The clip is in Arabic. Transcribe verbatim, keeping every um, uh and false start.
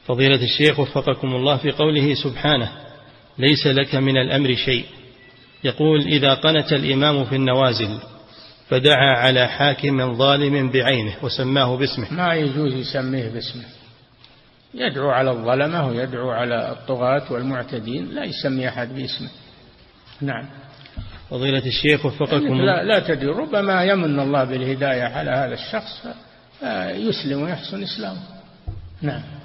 فضيلة الشيخ وفقكم الله، في قوله سبحانه ليس لك من الأمر شيء، يقول إذا قنت الإمام في النوازل فدعا على حاكم ظالم بعينه وسماه باسمه، ما يجوز يسميه باسمه، يدعو على الظلمة ويدعو على الطغاة والمعتدين، لا يسمي أحد باسمه. نعم. فضيلة الشيخ وفقكم يعني لا, لا تدري، ربما يمن الله بالهداية على هذا الشخص يسلم ويحسن إسلامه. نعم.